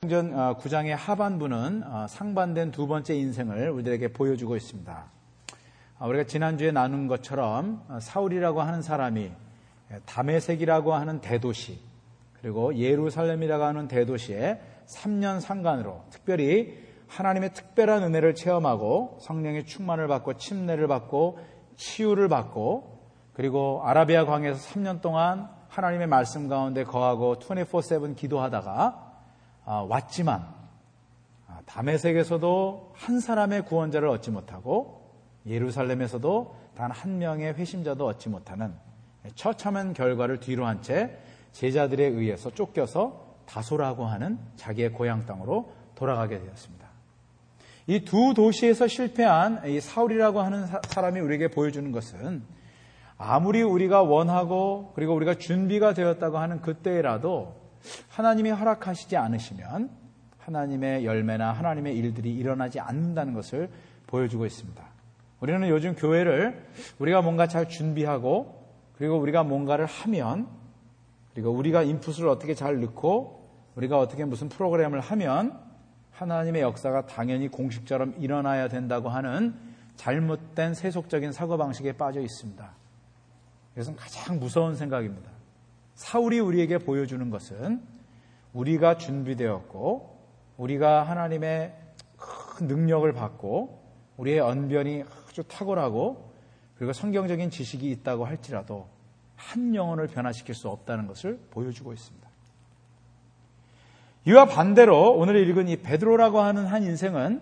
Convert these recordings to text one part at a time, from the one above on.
사도행전 9장의 하반부는 상반된 두 번째 인생을 우리들에게 보여주고 있습니다. 우리가 지난주에 나눈 것처럼 사울이라고 하는 사람이 다메섹이라고 하는 대도시, 그리고 예루살렘이라고 하는 대도시에 3년 상간으로 특별히 하나님의 특별한 은혜를 체험하고 성령의 충만을 받고 침례를 받고 치유를 받고, 그리고 아라비아 광야에서 3년 동안 하나님의 말씀 가운데 거하고 24/7 기도하다가 왔지만 다메섹에서도 한 사람의 구원자를 얻지 못하고 예루살렘에서도 단 한 명의 회심자도 얻지 못하는 처참한 결과를 뒤로 한 채 제자들에 의해서 쫓겨서 다소라고 하는 자기의 고향 땅으로 돌아가게 되었습니다. 이 두 도시에서 실패한 이 사울이라고 하는 사람이 우리에게 보여주는 것은, 아무리 우리가 원하고 그리고 우리가 준비가 되었다고 하는 그때라도 하나님이 허락하시지 않으시면 하나님의 열매나 하나님의 일들이 일어나지 않는다는 것을 보여주고 있습니다. 우리는 요즘 교회를 우리가 뭔가 잘 준비하고 그리고 우리가 뭔가를 하면, 그리고 우리가 인풋을 어떻게 잘 넣고 우리가 어떻게 무슨 프로그램을 하면 하나님의 역사가 당연히 공식처럼 일어나야 된다고 하는 잘못된 세속적인 사고방식에 빠져 있습니다. 이것은 가장 무서운 생각입니다. 사울이 우리에게 보여주는 것은 우리가 준비되었고 우리가 하나님의 큰 능력을 받고 우리의 언변이 아주 탁월하고 그리고 성경적인 지식이 있다고 할지라도 한 영혼을 변화시킬 수 없다는 것을 보여주고 있습니다. 이와 반대로 오늘 읽은 이 베드로라고 하는 한 인생은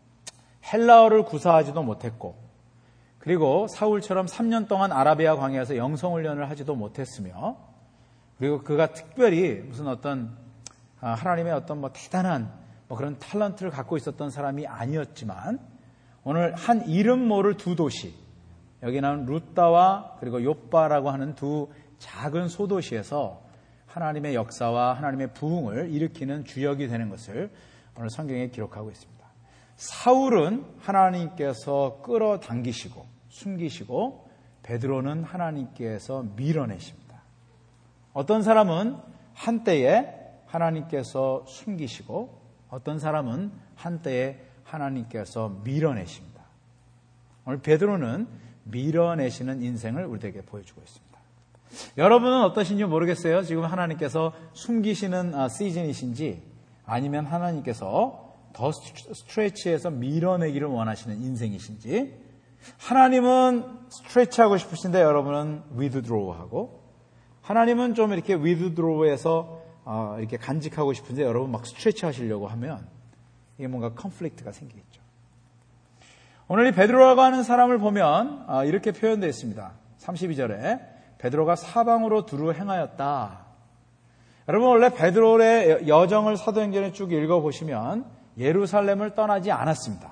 헬라어를 구사하지도 못했고, 그리고 사울처럼 3년 동안 아라비아 광야에서 영성훈련을 하지도 못했으며, 그리고 그가 특별히 무슨 어떤 하나님의 어떤 대단한 그런 탤런트를 갖고 있었던 사람이 아니었지만, 오늘 한 이름 모를 두 도시, 여기 나온 루따와 그리고 욥바라고 하는 두 작은 소도시에서 하나님의 역사와 하나님의 부흥을 일으키는 주역이 되는 것을 오늘 성경에 기록하고 있습니다. 사울은 하나님께서 끌어당기시고 숨기시고, 베드로는 하나님께서 밀어내십니다. 어떤 사람은 한때에 하나님께서 숨기시고 어떤 사람은 한때에 하나님께서 밀어내십니다. 오늘 베드로는 밀어내시는 인생을 우리에게 보여주고 있습니다. 여러분은 어떠신지 모르겠어요. 지금 하나님께서 숨기시는 시즌이신지, 아니면 하나님께서 더 스트레치해서 밀어내기를 원하시는 인생이신지. 하나님은 스트레치하고 싶으신데 여러분은 위드드로우하고, 하나님은 좀 이렇게 위드드로우해서 이렇게 간직하고 싶은데 여러분 막 스트레치 하시려고 하면 이게 뭔가 컨플릭트가 생기겠죠. 오늘 이 베드로라고 하는 사람을 보면 이렇게 표현되어 있습니다. 32절에 베드로가 사방으로 두루 행하였다. 여러분, 원래 베드로의 여정을 사도행전에 쭉 읽어보시면 예루살렘을 떠나지 않았습니다.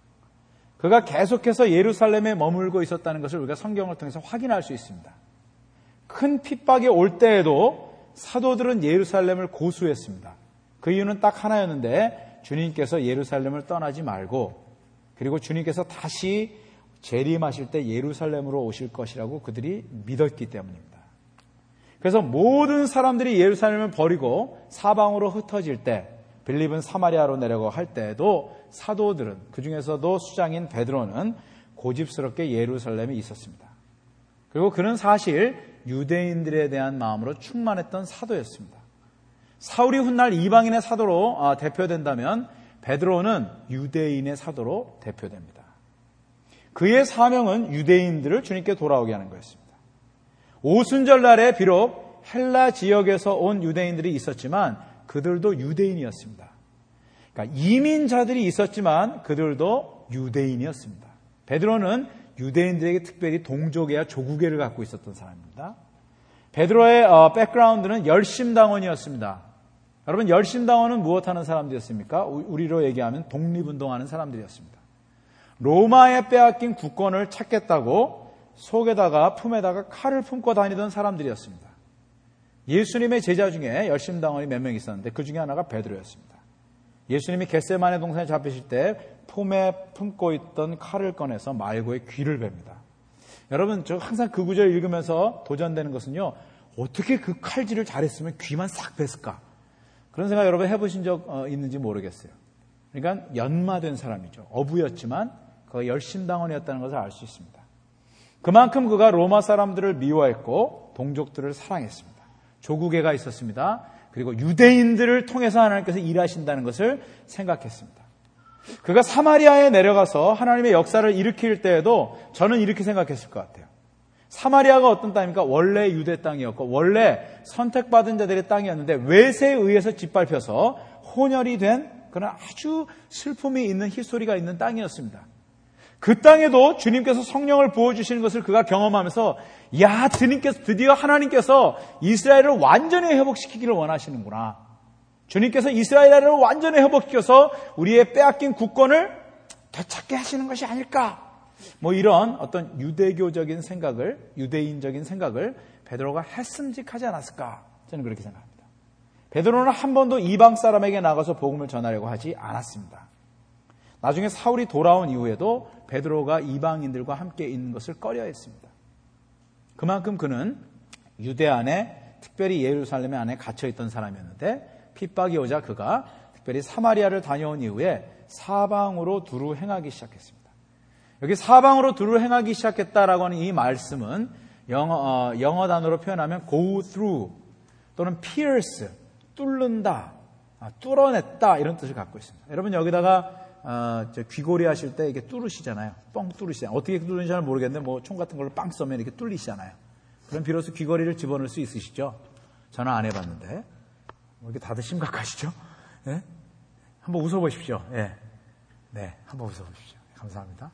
그가 계속해서 예루살렘에 머물고 있었다는 것을 우리가 성경을 통해서 확인할 수 있습니다. 큰 핍박이 올 때에도 사도들은 예루살렘을 고수했습니다. 그 이유는 딱 하나였는데, 주님께서 예루살렘을 떠나지 말고, 그리고 주님께서 다시 재림하실 때 예루살렘으로 오실 것이라고 그들이 믿었기 때문입니다. 그래서 모든 사람들이 예루살렘을 버리고 사방으로 흩어질 때, 빌립은 사마리아로 내려고 할 때에도 사도들은, 그 중에서도 수장인 베드로는 고집스럽게 예루살렘에 있었습니다. 그리고 그는 사실 유대인들에 대한 마음으로 충만했던 사도였습니다. 사울이 훗날 이방인의 사도로 대표된다면 베드로는 유대인의 사도로 대표됩니다. 그의 사명은 유대인들을 주님께 돌아오게 하는 거였습니다. 오순절 날에 비록 헬라 지역에서 온 유대인들이 있었지만 그들도 유대인이었습니다. 그러니까 이민자들이 있었지만 그들도 유대인이었습니다. 베드로는 유대인들에게 특별히 동족애와 조국애를 갖고 있었던 사람입니다. 베드로의 백그라운드는 열심당원이었습니다. 여러분, 열심당원은 무엇하는 사람들이었습니까? 우리로 얘기하면 독립운동하는 사람들이었습니다. 로마에 빼앗긴 국권을 찾겠다고 속에다가 품에다가 칼을 품고 다니던 사람들이었습니다. 예수님의 제자 중에 열심당원이 몇 명 있었는데 그 중에 하나가 베드로였습니다. 예수님이 겟세마네 동산에 잡히실 때 품에 품고 있던 칼을 꺼내서 말고의 귀를 뱁니다. 여러분, 저 항상 그 구절 읽으면서 도전되는 것은요, 어떻게 그 칼질을 잘했으면 귀만 싹 뱄을까? 그런 생각 여러분 해보신 적 있는지 모르겠어요. 그러니까 연마된 사람이죠. 어부였지만 그가 열심당원이었다는 것을 알 수 있습니다. 그만큼 그가 로마 사람들을 미워했고 동족들을 사랑했습니다. 조국애가 있었습니다. 그리고 유대인들을 통해서 하나님께서 일하신다는 것을 생각했습니다. 그가 사마리아에 내려가서 하나님의 역사를 일으킬 때에도 저는 이렇게 생각했을 것 같아요. 사마리아가 어떤 땅입니까? 원래 유대 땅이었고 원래 선택받은 자들의 땅이었는데 외세에 의해서 짓밟혀서 혼혈이 된 그런 아주 슬픔이 있는 히스토리가 있는 땅이었습니다. 그 땅에도 주님께서 성령을 부어주시는 것을 그가 경험하면서 드디어 하나님께서 이스라엘을 완전히 회복시키기를 원하시는구나. 주님께서 이스라엘을 완전히 회복시켜서 우리의 빼앗긴 국권을 되찾게 하시는 것이 아닐까. 이런 어떤 유대인적인 생각을 베드로가 했음직하지 않았을까. 저는 그렇게 생각합니다. 베드로는 한 번도 이방 사람에게 나가서 복음을 전하려고 하지 않았습니다. 나중에 사울이 돌아온 이후에도 베드로가 이방인들과 함께 있는 것을 꺼려했습니다. 그만큼 그는 유대 안에, 특별히 예루살렘 안에 갇혀있던 사람이었는데 핍박이 오자 그가 특별히 사마리아를 다녀온 이후에 사방으로 두루 행하기 시작했습니다. 여기 사방으로 두루 행하기 시작했다라고 하는 이 말씀은 영어 단어로 표현하면 go through 또는 pierce, 뚫는다, 뚫어냈다 이런 뜻을 갖고 있습니다. 여러분 여기다가 귀걸이 하실 때 이게 뚫으시잖아요. 뻥 뚫으시잖아요. 어떻게 뚫는지 잘 모르겠는데 총 같은 걸로 빵 쏘면 이렇게 뚫리시잖아요. 그럼 비로소 귀걸이를 집어넣을 수 있으시죠? 저는 안 해봤는데. 이렇게 다들 심각하시죠? 네? 한번 웃어보십시오. 네, 한번 웃어보십시오. 감사합니다.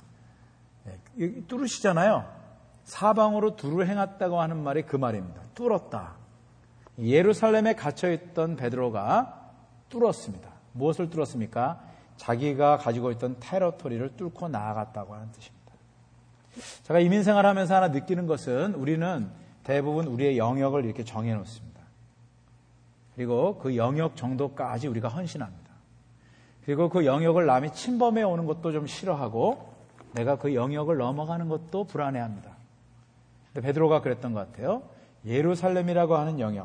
뚫으시잖아요. 사방으로 두루 행했다고 하는 말이 그 말입니다. 뚫었다. 예루살렘에 gat혀있던 베드로가 뚫었습니다. 무엇을 뚫었습니까? 자기가 가지고 있던 테러토리를 뚫고 나아갔다고 하는 뜻입니다. 제가 이민생활 하면서 하나 느끼는 것은 우리는 대부분 우리의 영역을 이렇게 정해놓습니다. 그리고 그 영역 정도까지 우리가 헌신합니다. 그리고 그 영역을 남이 침범해 오는 것도 좀 싫어하고 내가 그 영역을 넘어가는 것도 불안해합니다. 근데 베드로가 그랬던 것 같아요. 예루살렘이라고 하는 영역,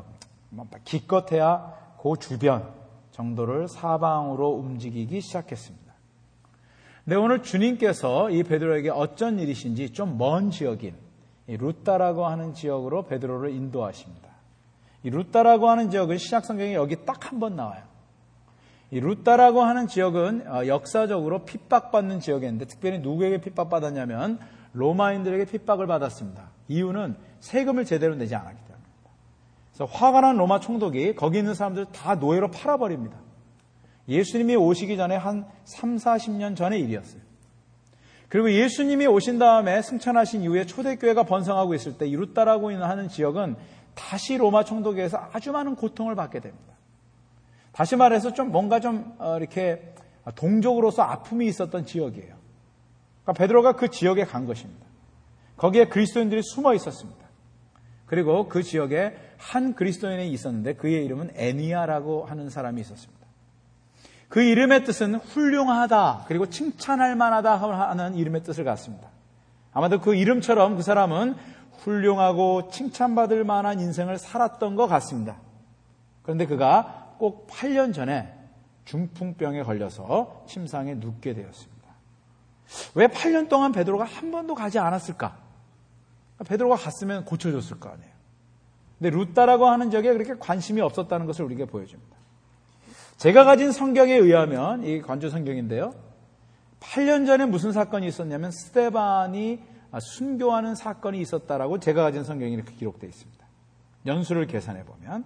기껏해야 그 주변 정도를 사방으로 움직이기 시작했습니다. 근데 오늘 주님께서 이 베드로에게 어쩐 일이신지 좀 먼 지역인 이 루다라고 하는 지역으로 베드로를 인도하십니다. 이 루다라고 하는 지역은 신약 성경에 여기 딱 한 번 나와요. 이 루다라고 하는 지역은 역사적으로 핍박받는 지역이었는데 특별히 누구에게 핍박받았냐면 로마인들에게 핍박을 받았습니다. 이유는 세금을 제대로 내지 않았기 때문입니다. 그래서 화가 난 로마 총독이 거기 있는 사람들을 다 노예로 팔아버립니다. 예수님이 오시기 전에 한 3, 40년 전의 일이었어요. 그리고 예수님이 오신 다음에 승천하신 이후에 초대교회가 번성하고 있을 때 이 루다라고 하는 지역은 다시 로마 총독에 의해서 아주 많은 고통을 받게 됩니다. 다시 말해서 뭔가 이렇게 동족으로서 아픔이 있었던 지역이에요. 그러니까 베드로가 그 지역에 간 것입니다. 거기에 그리스도인들이 숨어 있었습니다. 그리고 그 지역에 한 그리스도인이 있었는데 그의 이름은 애니아라고 하는 사람이 있었습니다. 그 이름의 뜻은 훌륭하다 그리고 칭찬할 만하다 하는 이름의 뜻을 갖습니다. 아마도 그 이름처럼 그 사람은 훌륭하고 칭찬받을 만한 인생을 살았던 것 같습니다. 그런데 그가 꼭 8년 전에 중풍병에 걸려서 침상에 눕게 되었습니다. 왜 8년 동안 베드로가 한 번도 가지 않았을까? 베드로가 갔으면 고쳐줬을 거 아니에요. 근데 루다라고 하는 지역에 그렇게 관심이 없었다는 것을 우리에게 보여줍니다. 제가 가진 성경에 의하면 이 관조 성경인데요. 8년 전에 무슨 사건이 있었냐면 스데반이 순교하는 사건이 있었다라고 제가 가진 성경이 이렇게 기록되어 있습니다. 연수를 계산해 보면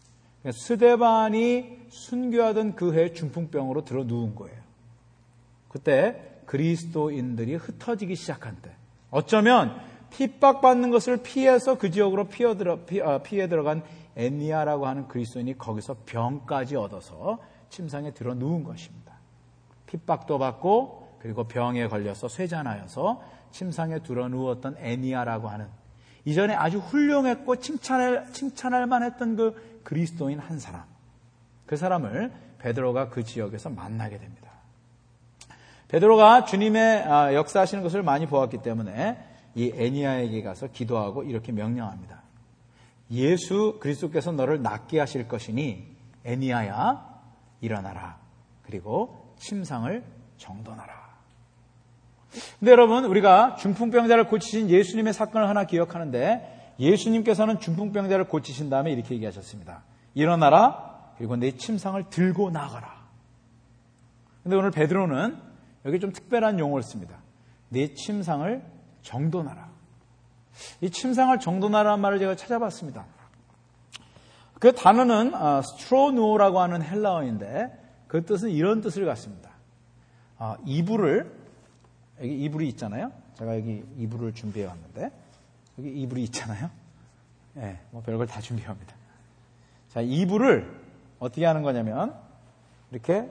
스데반이 순교하던 그 해에 중풍병으로 들어 누운 거예요. 그때 그리스도인들이 흩어지기 시작한 때 어쩌면 핍박받는 것을 피해서 그 지역으로 피해 들어간 애니아라고 하는 그리스도인이 거기서 병까지 얻어서 침상에 들어 누운 것입니다. 핍박도 받고 그리고 병에 걸려서 쇠잔하여서 침상에 들어 누웠던 애니아라고 하는 이전에 아주 훌륭했고 칭찬할 만했던 그 그리스도인 한 사람, 그 사람을 베드로가 그 지역에서 만나게 됩니다. 베드로가 주님의 역사하시는 것을 많이 보았기 때문에 이 애니아에게 가서 기도하고 이렇게 명령합니다. 예수 그리스도께서 너를 낫게 하실 것이니 애니아야 일어나라. 그리고 침상을 정돈하라. 근데 여러분, 우리가 중풍병자를 고치신 예수님의 사건을 하나 기억하는데, 예수님께서는 중풍병자를 고치신 다음에 이렇게 얘기하셨습니다. 일어나라. 그리고 내 침상을 들고 나가라. 근데 오늘 베드로는 여기 좀 특별한 용어를 씁니다. 내 침상을 정돈하라. 이 침상을 정돈하라는 말을 제가 찾아봤습니다. 그 단어는 스트로누오라고 하는 헬라어인데 그 뜻은 이런 뜻을 갖습니다. 이불을, 여기 이불이 있잖아요. 제가 여기 이불을 준비해 왔는데 여기 이불이 있잖아요. 네, 뭐 별걸 다 준비합니다. 자, 이불을 어떻게 하는 거냐면 이렇게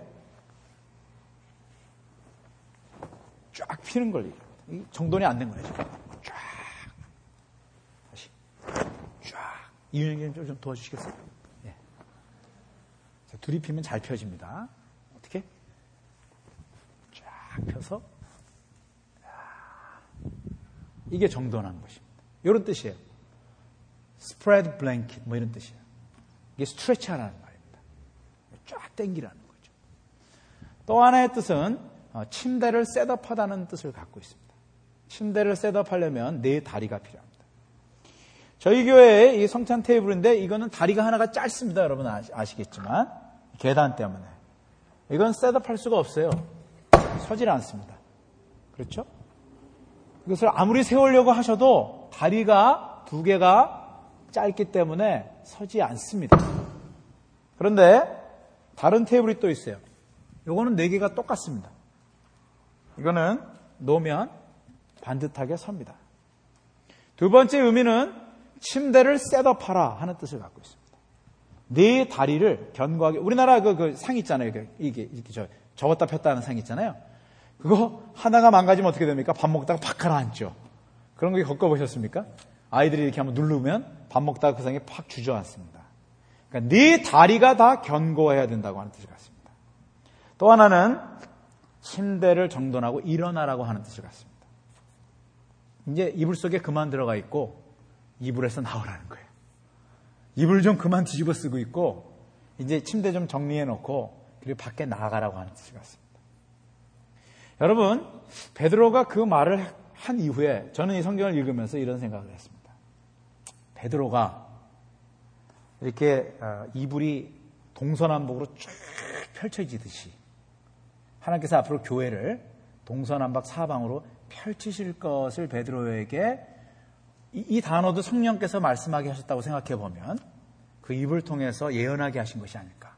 쫙 피는 걸 얘기합니다. 정돈이 안 된 거예요. 쫙. 다시. 쫙. 이윤영님 좀 도와주시겠어요? 예. 자, 둘이 피면 잘 펴집니다. 어떻게? 쫙 펴서. 이게 정돈한 것입니다. 이런 뜻이에요. spread blanket 뭐 이런 뜻이에요. 이게 스트레치하라는 말입니다. 쫙 당기라는 거죠. 또 하나의 뜻은 침대를 셋업하다는 뜻을 갖고 있습니다. 침대를 셋업하려면 네 다리가 필요합니다. 저희 교회의 이 성찬 테이블인데 이거는 다리가 하나가 짧습니다. 여러분 아시겠지만 계단 때문에 이건 셋업할 수가 없어요. 서질 않습니다. 그렇죠? 이것을 아무리 세우려고 하셔도 다리가 두 개가 짧기 때문에 서지 않습니다. 그런데 다른 테이블이 또 있어요. 이거는 네 개가 똑같습니다. 이거는 놓으면 반듯하게 섭니다. 두 번째 의미는 침대를 셋업하라 하는 뜻을 갖고 있습니다. 네 다리를 견고하게, 우리나라 그 상 있잖아요. 이게 접었다 폈다 하는 상 있잖아요. 그거 하나가 망가지면 어떻게 됩니까? 밥 먹다가 팍 가라앉죠. 그런 거 겪어보셨습니까? 아이들이 이렇게 한번 누르면 밥 먹다가 그 상에 팍 주저앉습니다. 그러니까 네 다리가 다 견고해야 된다고 하는 뜻을 갖습니다. 또 하나는 침대를 정돈하고 일어나라고 하는 뜻을 갖습니다. 이제 이불 속에 그만 들어가 있고 이불에서 나오라는 거예요. 이불 좀 그만 뒤집어 쓰고 있고 이제 침대 좀 정리해 놓고 그리고 밖에 나가라고 하는 뜻을 갖습니다. 여러분, 베드로가 그 말을 한 이후에 저는 이 성경을 읽으면서 이런 생각을 했습니다. 베드로가 이렇게 이불이 동서남북으로 쭉 펼쳐지듯이 하나님께서 앞으로 교회를 동서남북 사방으로 펼치실 것을 베드로에게 이 단어도 성령께서 말씀하게 하셨다고 생각해 보면 그 입을 통해서 예언하게 하신 것이 아닐까.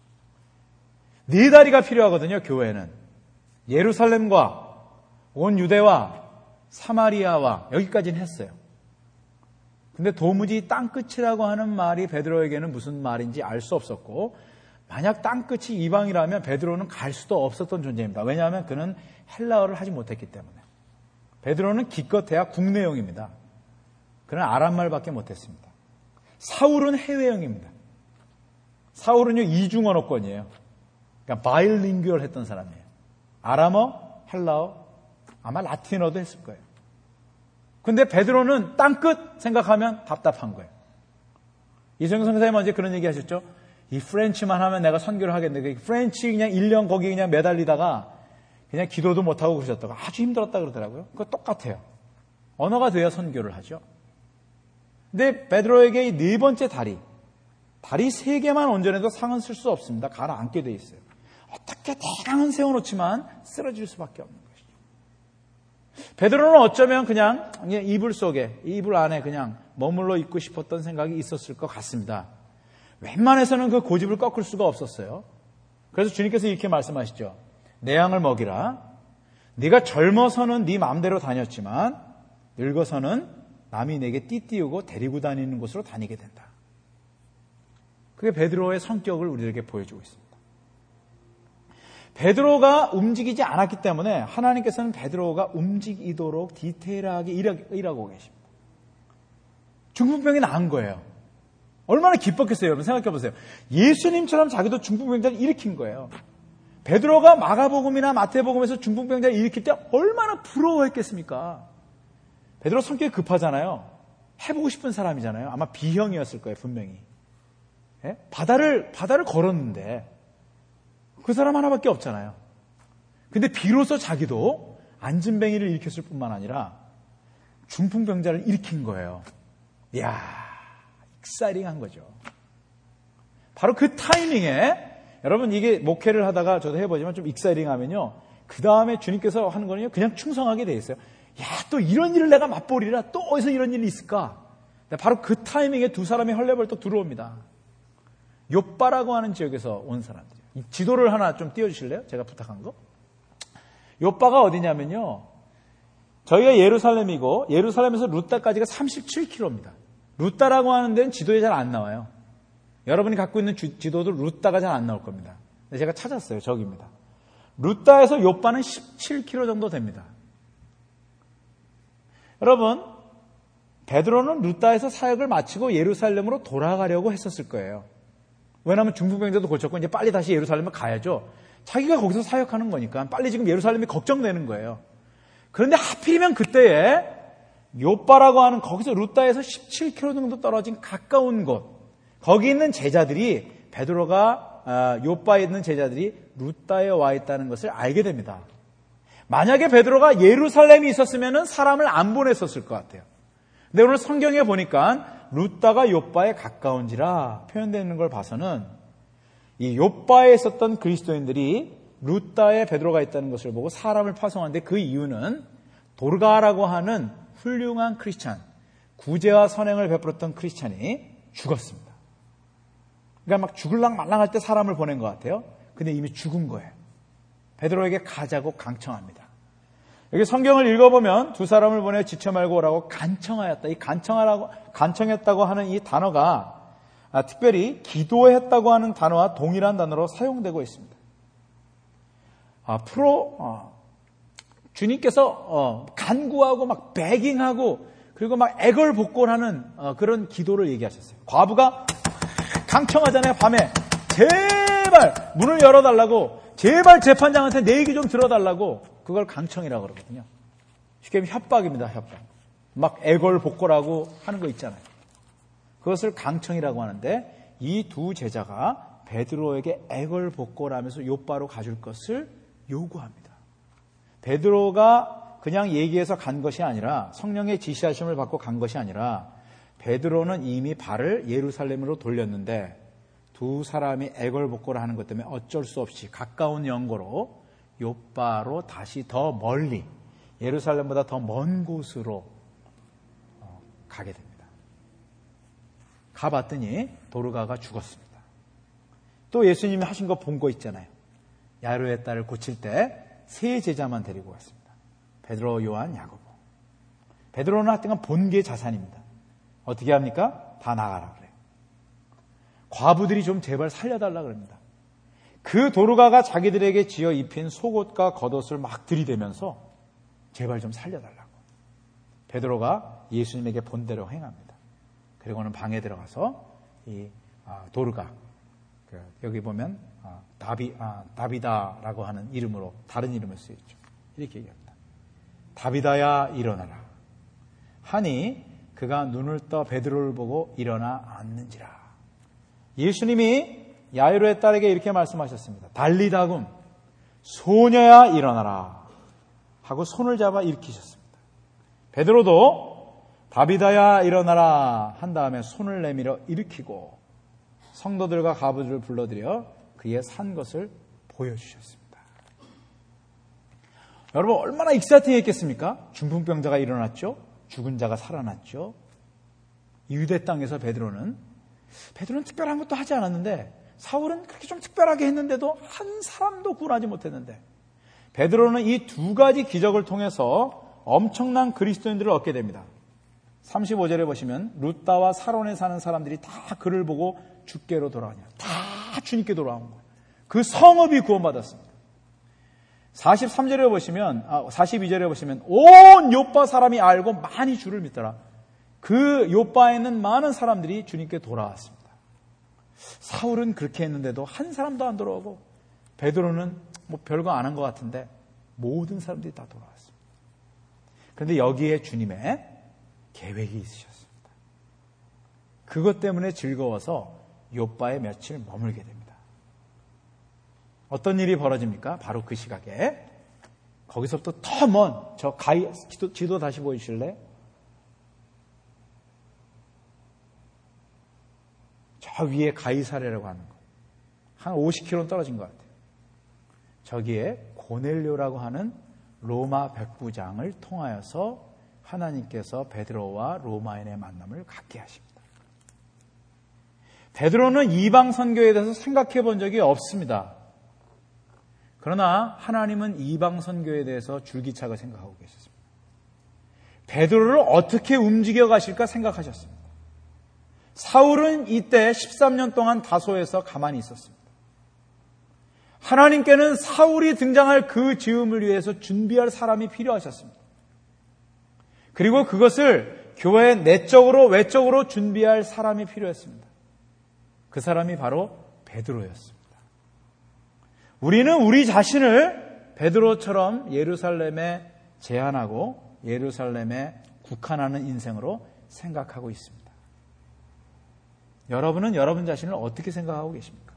네 다리가 필요하거든요. 교회는 예루살렘과 온 유대와 사마리아와 여기까지는 했어요. 근데 도무지 땅끝이라고 하는 말이 베드로에게는 무슨 말인지 알 수 없었고, 만약 땅끝이 이방이라면 베드로는 갈 수도 없었던 존재입니다. 왜냐하면 그는 헬라어를 하지 못했기 때문에. 베드로는 기껏해야 국내용입니다. 그는 아람말밖에 못했습니다. 사울은 해외형입니다. 사울은요 이중언어권이에요. 그러니까 바일링규얼 했던 사람이에요. 아람어, 헬라어, 아마 라틴어도 했을 거예요. 근데 베드로는 땅끝 생각하면 답답한 거예요. 이성경 선생님 언제 그런 얘기 하셨죠? 이 프렌치만 하면 내가 선교를 하겠는데 프렌치 그냥 1년 거기 그냥 매달리다가 그냥 기도도 못하고 그러셨다고 아주 힘들었다 그러더라고요. 그거 똑같아요. 언어가 돼야 선교를 하죠. 근데 베드로에게 이 네 번째 다리 3개만 온전해도 상은 쓸 수 없습니다. 가라앉게 돼 있어요. 어떻게 대강은 세워놓지만 쓰러질 수밖에 없는 것이죠. 베드로는 어쩌면 그냥 이불 속에, 이불 안에 그냥 머물러 있고 싶었던 생각이 있었을 것 같습니다. 웬만해서는 그 고집을 꺾을 수가 없었어요. 그래서 주님께서 이렇게 말씀하시죠. 내 양을 먹이라. 네가 젊어서는 네 마음대로 다녔지만 늙어서는 남이 내게 띠띠우고 데리고 다니는 곳으로 다니게 된다. 그게 베드로의 성격을 우리에게 보여주고 있습니다. 베드로가 움직이지 않았기 때문에 하나님께서는 베드로가 움직이도록 디테일하게 일하고 계십니다. 중풍병이 나은 거예요. 얼마나 기뻤겠어요, 여러분. 생각해 보세요. 예수님처럼 자기도 중풍병자를 일으킨 거예요. 베드로가 마가복음이나 마태복음에서 중풍병자를 일으킬 때 얼마나 부러워했겠습니까? 베드로 성격이 급하잖아요. 해보고 싶은 사람이잖아요. 아마 B형이었을 거예요, 분명히. 바다를 걸었는데 그 사람 하나밖에 없잖아요. 근데 비로소 자기도 안진뱅이를 일으켰을 뿐만 아니라 중풍병자를 일으킨 거예요. 이야, 익사이링한 거죠. 바로 그 타이밍에 여러분 이게 목회를 하다가 저도 해보지만 좀 익사이링하면요. 그 다음에 주님께서 하는 거는요. 그냥 충성하게 돼 있어요. 야, 또 이런 일을 내가 맛보리라. 또 어디서 이런 일이 있을까? 바로 그 타이밍에 두 사람이 헐레벌떡 들어옵니다. 욥바라고 하는 지역에서 온 사람들이에요. 이 지도를 하나 좀 띄워주실래요? 제가 부탁한 거. 욥바가 어디냐면요. 저희가 예루살렘이고 예루살렘에서 루따까지가 37km입니다. 루따라고 하는 데는 지도에 잘 안 나와요. 여러분이 갖고 있는 지도도 루따가 잘 안 나올 겁니다. 제가 찾았어요. 저기입니다. 루따에서 욥바는 17km 정도 됩니다. 여러분, 베드로는 루따에서 사역을 마치고 예루살렘으로 돌아가려고 했었을 거예요. 왜냐하면 중풍병자도 고쳤고 이제 빨리 다시 예루살렘에 가야죠. 자기가 거기서 사역하는 거니까 빨리 지금 예루살렘이 걱정되는 거예요. 그런데 하필이면 그때에 욥바라고 하는 거기서 루따에서 17km 정도 떨어진 가까운 곳, 거기 있는 제자들이 베드로가 욥바에 있는 제자들이 루따에 와 있다는 것을 알게 됩니다. 만약에 베드로가 예루살렘에 있었으면 사람을 안 보냈었을 것 같아요. 근데 오늘 성경에 보니까 루따가 욥바에 가까운지라 표현되어 있는 걸 봐서는 이 욥바에 있었던 그리스도인들이 루따에 베드로가 있다는 것을 보고 사람을 파송하는데 그 이유는 도르가라고 하는 훌륭한 크리스찬, 구제와 선행을 베풀었던 크리스찬이 죽었습니다. 그러니까 막 죽을랑 말랑할 때 사람을 보낸 것 같아요. 근데 이미 죽은 거예요. 베드로에게 가자고 강청합니다. 여기 성경을 읽어보면 두 사람을 보내 지쳐 말고 오라고 간청하였다. 이 간청했다고 하는 이 단어가 특별히 기도했다고 하는 단어와 동일한 단어로 사용되고 있습니다. 앞으로 주님께서 간구하고 막 베깅하고 그리고 막 애걸복걸하는 그런 기도를 얘기하셨어요. 과부가 강청하잖아요. 밤에 제발 문을 열어달라고, 제발 재판장한테 내 얘기 좀 들어달라고, 그걸 강청이라고 그러거든요. 쉽게 말하면 협박입니다. 협박. 막 애걸복걸하고 하는 거 있잖아요. 그것을 강청이라고 하는데 이 두 제자가 베드로에게 애걸복걸하면서 욥바로 가줄 것을 요구합니다. 베드로가 그냥 얘기해서 간 것이 아니라, 성령의 지시하심을 받고 간 것이 아니라, 베드로는 이미 발을 예루살렘으로 돌렸는데 두 사람이 애걸복걸하는 것 때문에 어쩔 수 없이 가까운 연고로 욥바로 다시 더 멀리, 예루살렘보다 더 먼 곳으로 가게 됩니다. 가봤더니 도르가가 죽었습니다. 또 예수님이 하신 거 본 거 있잖아요. 야이로의 딸을 고칠 때 세 제자만 데리고 갔습니다. 베드로, 요한, 야고보. 베드로는 하여튼 본 게 자산입니다. 어떻게 합니까? 다 나가라 그래요. 과부들이 좀 제발 살려달라 그럽니다. 그 도르가가 자기들에게 지어 입힌 속옷과 겉옷을 막 들이대면서 제발 좀 살려달라고. 베드로가 예수님에게 본대로 행합니다. 그리고는 방에 들어가서 이 도르가, 여기 보면 다비다라고 하는 이름으로, 다른 이름을 쓰였죠. 이렇게 얘기합니다. 다비다야 일어나라 하니 그가 눈을 떠 베드로를 보고 일어나 앉는지라. 예수님이 야이로의 딸에게 이렇게 말씀하셨습니다. 달리다금 소녀야 일어나라 하고 손을 잡아 일으키셨습니다. 베드로도 다비다야 일어나라 한 다음에 손을 내밀어 일으키고 성도들과 가부들을 불러들여 그의 산 것을 보여주셨습니다. 여러분 얼마나 익사이팅했겠습니까? 중풍병자가 일어났죠. 죽은 자가 살아났죠. 유대 땅에서 베드로는 특별한 것도 하지 않았는데, 사울은 그렇게 좀 특별하게 했는데도 한 사람도 구원하지 못했는데, 베드로는 이 두 가지 기적을 통해서 엄청난 그리스도인들을 얻게 됩니다. 35절에 보시면 루따와 사론에 사는 사람들이 다 그를 보고 주께로 돌아가냐. 다 주님께 돌아온 거예요. 그 성읍이 구원받았습니다. 43절에 보시면, 42절에 보시면 온 욥바 사람이 알고 많이 주를 믿더라. 그 욥바에 있는 많은 사람들이 주님께 돌아왔습니다. 사울은 그렇게 했는데도 한 사람도 안 돌아오고, 베드로는 뭐 별거 안 한 것 같은데 모든 사람들이 다 돌아왔습니다. 그런데 여기에 주님의 계획이 있으셨습니다. 그것 때문에 즐거워서 욥바에 며칠 머물게 됩니다. 어떤 일이 벌어집니까? 바로 그 시각에 거기서부터 더 먼 저 가이 지도 다시 보여주실래요? 저 위에 가이사랴라고 하는 거. 한 50km 떨어진 것 같아요. 저기에 고넬료라고 하는 로마 백부장을 통하여서 하나님께서 베드로와 로마인의 만남을 갖게 하십니다. 베드로는 이방 선교에 대해서 생각해 본 적이 없습니다. 그러나 하나님은 이방 선교에 대해서 줄기차게 생각하고 계셨습니다. 베드로를 어떻게 움직여 가실까 생각하셨습니다. 사울은 이때 13년 동안 다소에서 가만히 있었습니다. 하나님께는 사울이 등장할 그 즈음을 위해서 준비할 사람이 필요하셨습니다. 그리고 그것을 교회 내적으로 외적으로 준비할 사람이 필요했습니다. 그 사람이 바로 베드로였습니다. 우리는 우리 자신을 베드로처럼 예루살렘에 제한하고 예루살렘에 국한하는 인생으로 생각하고 있습니다. 여러분은 여러분 자신을 어떻게 생각하고 계십니까?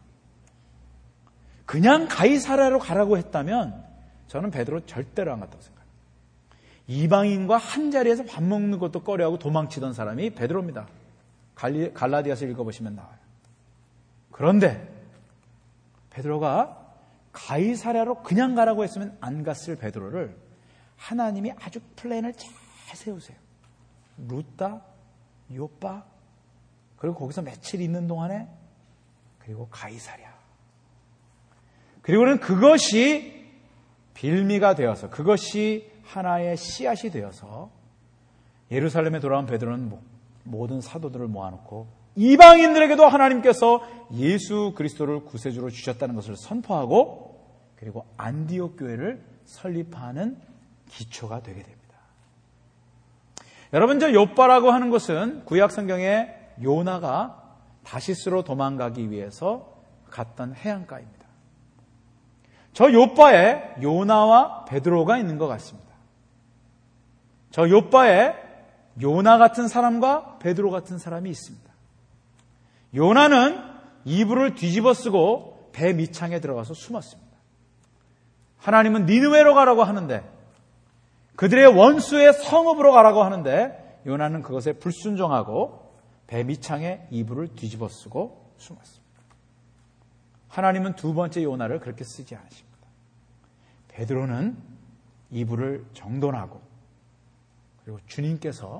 그냥 가이사랴로 가라고 했다면 저는 베드로 절대로 안 갔다고 생각합니다. 이방인과 한 자리에서 밥 먹는 것도 꺼려하고 도망치던 사람이 베드로입니다. 갈라디아서 읽어보시면 나와요. 그런데 베드로가 가이사랴로 그냥 가라고 했으면 안 갔을 베드로를 하나님이 아주 플랜을 잘 세우세요. 루다, 요빠, 그리고 거기서 며칠 있는 동안에 그리고 가이사랴. 그리고는 그것이 빌미가 되어서 그것이 하나의 씨앗이 되어서 예루살렘에 돌아온 베드로는 모든 사도들을 모아놓고 이방인들에게도 하나님께서 예수 그리스도를 구세주로 주셨다는 것을 선포하고 그리고 안디옥 교회를 설립하는 기초가 되게 됩니다. 여러분, 저 욥바라고 하는 것은 구약 성경에 요나가 다시스로 도망가기 위해서 갔던 해안가입니다. 저 욥바에 요나와 베드로가 있는 것 같습니다. 저 욥바에 요나 같은 사람과 베드로 같은 사람이 있습니다. 요나는 이불을 뒤집어 쓰고 배 밑창에 들어가서 숨었습니다. 하나님은 니느웨로 가라고 하는데 그들의 원수의 성읍으로 가라고 하는데 요나는 그것에 불순종하고 배 밑창에 이불을 뒤집어 쓰고 숨었습니다. 하나님은 두 번째 요나를 그렇게 쓰지 않으십니다. 베드로는 이불을 정돈하고 그리고 주님께서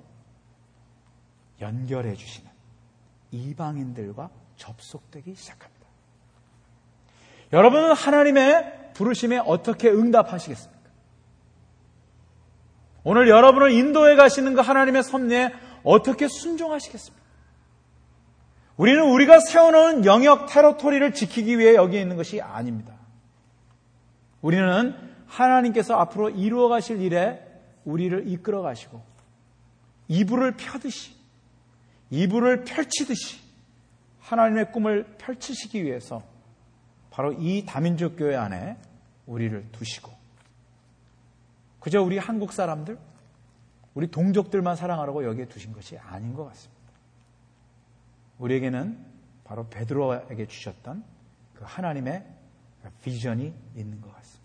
연결해 주시는 이방인들과 접속되기 시작합니다. 여러분은 하나님의 부르심에 어떻게 응답하시겠습니까? 오늘 여러분을 인도해 가시는 그 하나님의 섭리에 어떻게 순종하시겠습니까? 우리는 우리가 세워놓은 영역 테러토리를 지키기 위해 여기에 있는 것이 아닙니다. 우리는 하나님께서 앞으로 이루어 가실 일에 우리를 이끌어 가시고 이불을 펴듯이 이불을 펼치듯이 하나님의 꿈을 펼치시기 위해서 바로 이 다민족 교회 안에 우리를 두시고 그저 우리 한국 사람들, 우리 동족들만 사랑하라고 여기에 두신 것이 아닌 것 같습니다. 우리에게는 바로 베드로에게 주셨던 그 하나님의 비전이 있는 것 같습니다.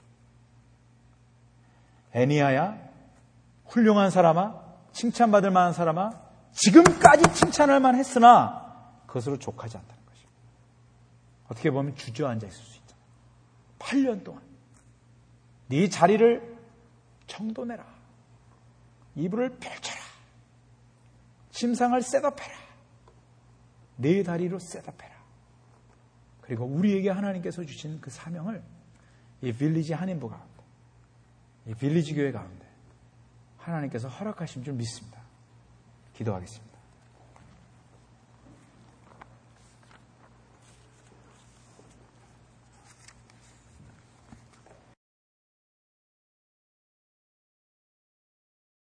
애니야야, 훌륭한 사람아, 칭찬받을 만한 사람아, 지금까지 칭찬할 만했으나 그것으로 족하지 않다는 것입니다. 어떻게 보면 주저앉아 있을 수 있다. 8년 동안 네 자리를 정돈해라. 이불을 펼쳐라. 침상을 셋업해라. 네 다리로 셋업해라. 그리고 우리에게 하나님께서 주신 그 사명을 이 빌리지 한인부 가운데, 이 빌리지 교회 가운데 하나님께서 허락하신 줄 믿습니다. 기도하겠습니다.